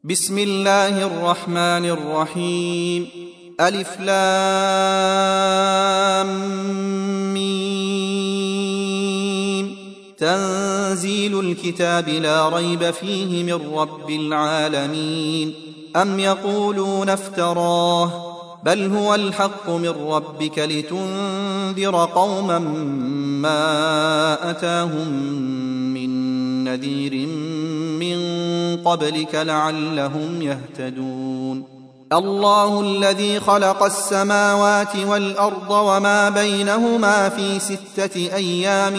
بسم الله الرحمن الرحيم. ألف لام ميم. تنزيل الكتاب لا ريب فيه من رب العالمين. أم يقولون افتراه بل هو الحق من ربك لتنذر قوما ما أتاهم من نذير من قبلك لعلهم يهتدون. الله الذي خلق السماوات والأرض وما بينهما في 6 أيام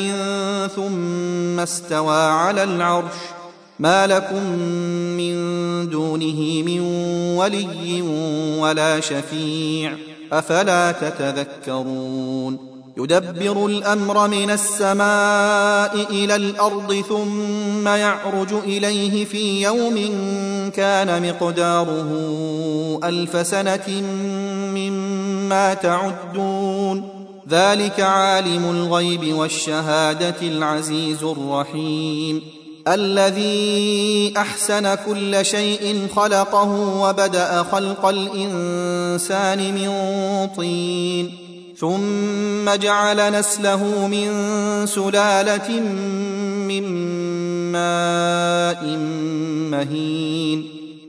ثم استوى على العرش ما لكم من دونه من ولي ولا شفيع أفلا تتذكرون. يدبر الأمر من السماء إلى الأرض ثم يعرج إليه في يوم كان مقداره 1000 سنة مما تعدون. ذلك عالم الغيب والشهادة العزيز الرحيم. الذي أحسن كل شيء خلقه وبدأ خلق الإنسان من طين ثم جعل نسله من سلالة من ماء مهين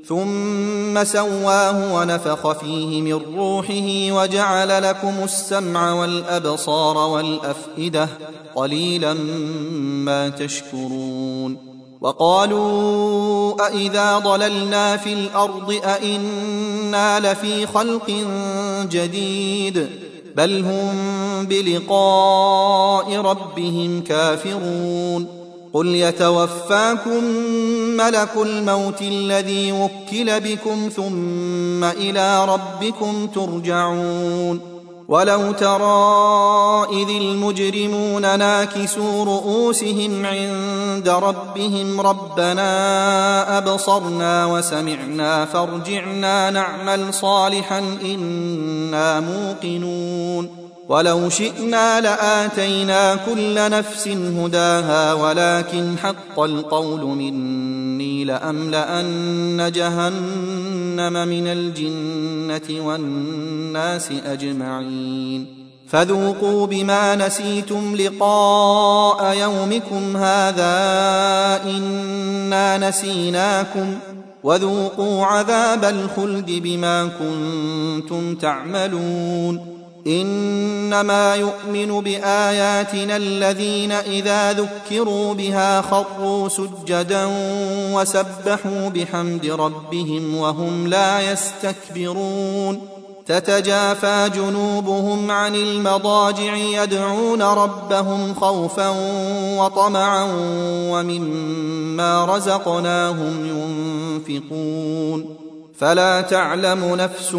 ثم سواه ونفخ فيه من روحه وجعل لكم السمع والأبصار والأفئدة قليلا ما تشكرون. وقالوا أإذا ضللنا في الأرض أإنا لفي خلق جديد بل هم بلقاء ربهم كافرون. قل يتوفاكم ملك الموت الذي وكل بكم ثم إلى ربكم ترجعون. ولو ترى إذ المجرمون ناكسوا رؤوسهم عند ربهم ربنا أبصرنا وسمعنا فارجعنا نعمل صالحا إنا موقنون. ولو شئنا لآتينا كل نفس هداها ولكن حق القول مني لأملأن جهنم من الجنة والناس أجمعين. فذوقوا بما نسيتم لقاء يومكم هذا إنا نسيناكم وذوقوا عذاب الخلد بما كنتم تعملون. إنما يؤمن بآياتنا الذين إذا ذكروا بها خروا سجدا وسبحوا بحمد ربهم وهم لا يستكبرون. تتجافى جنوبهم عن المضاجع يدعون ربهم خوفا وطمعا ومما رزقناهم ينفقون. فلا تعلم نفس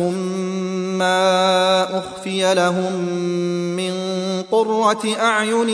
ما أخفي لهم من قرة أعين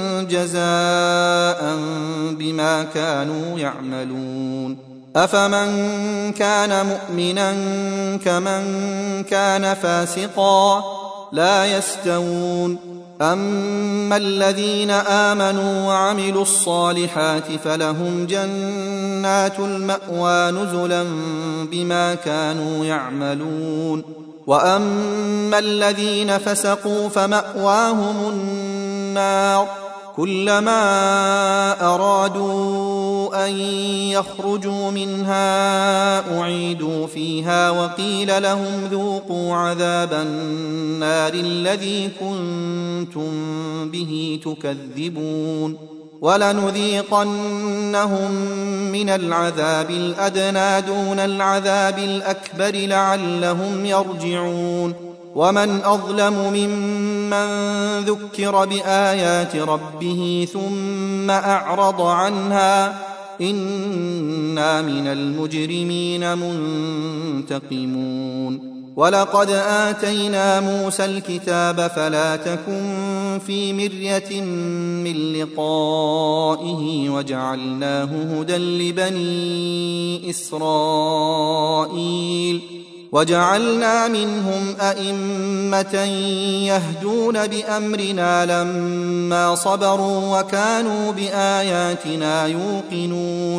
جزاء بما كانوا يعملون. أفمن كان مؤمنا كمن كان فاسقا لا يستوون. أما الذين آمنوا وعملوا الصالحات فلهم جنات المأوى نزلا بما كانوا يعملون. وأما الذين فسقوا فمأواهم النار كلما أرادوا أن يخرجوا منها أعيدوا فيها وقيل لهم ذوقوا عذاب النار الذي كنتم به تكذبون. ولنذيقنهم من العذاب الأدنى دون العذاب الأكبر لعلهم يرجعون. ومن أظلم ممن ذكر بآيات ربه ثم أعرض عنها إنا من المجرمين منتقمون. ولقد آتينا موسى الكتاب فلا تكن في مرية من لقائه وجعلناه هدى لبني إسرائيل وجعلنا منهم أئمة يهدون بأمرنا لما صبروا وكانوا بآياتنا يوقنون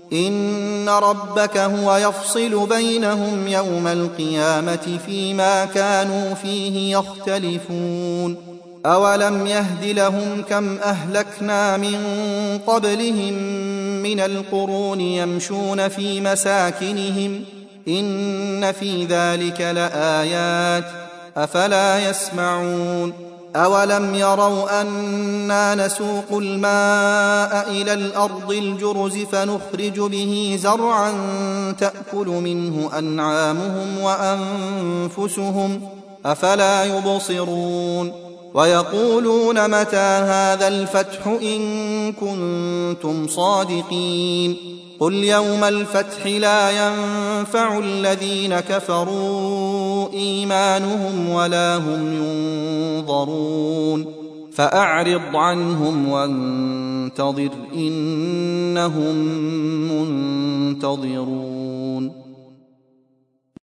إن ربك هو يفصل بينهم يوم القيامة فيما كانوا فيه يختلفون أولم يهد لهم كم أهلكنا من قبلهم من القرون يمشون في مساكنهم إن في ذلك لآيات أفلا يسمعون أولم يروا أنا نسوق الماء إلى الأرض الجرز فنخرج به زرعا تأكل منه أنعامهم وأنفسهم أفلا يبصرون ويقولون متى هذا الفتح إن كنتم صادقين قل يوم الفتح لا ينفع الذين كفروا إيمانهم ولا هم ينظرون فأعرض عنهم وانتظر إنهم منتظرون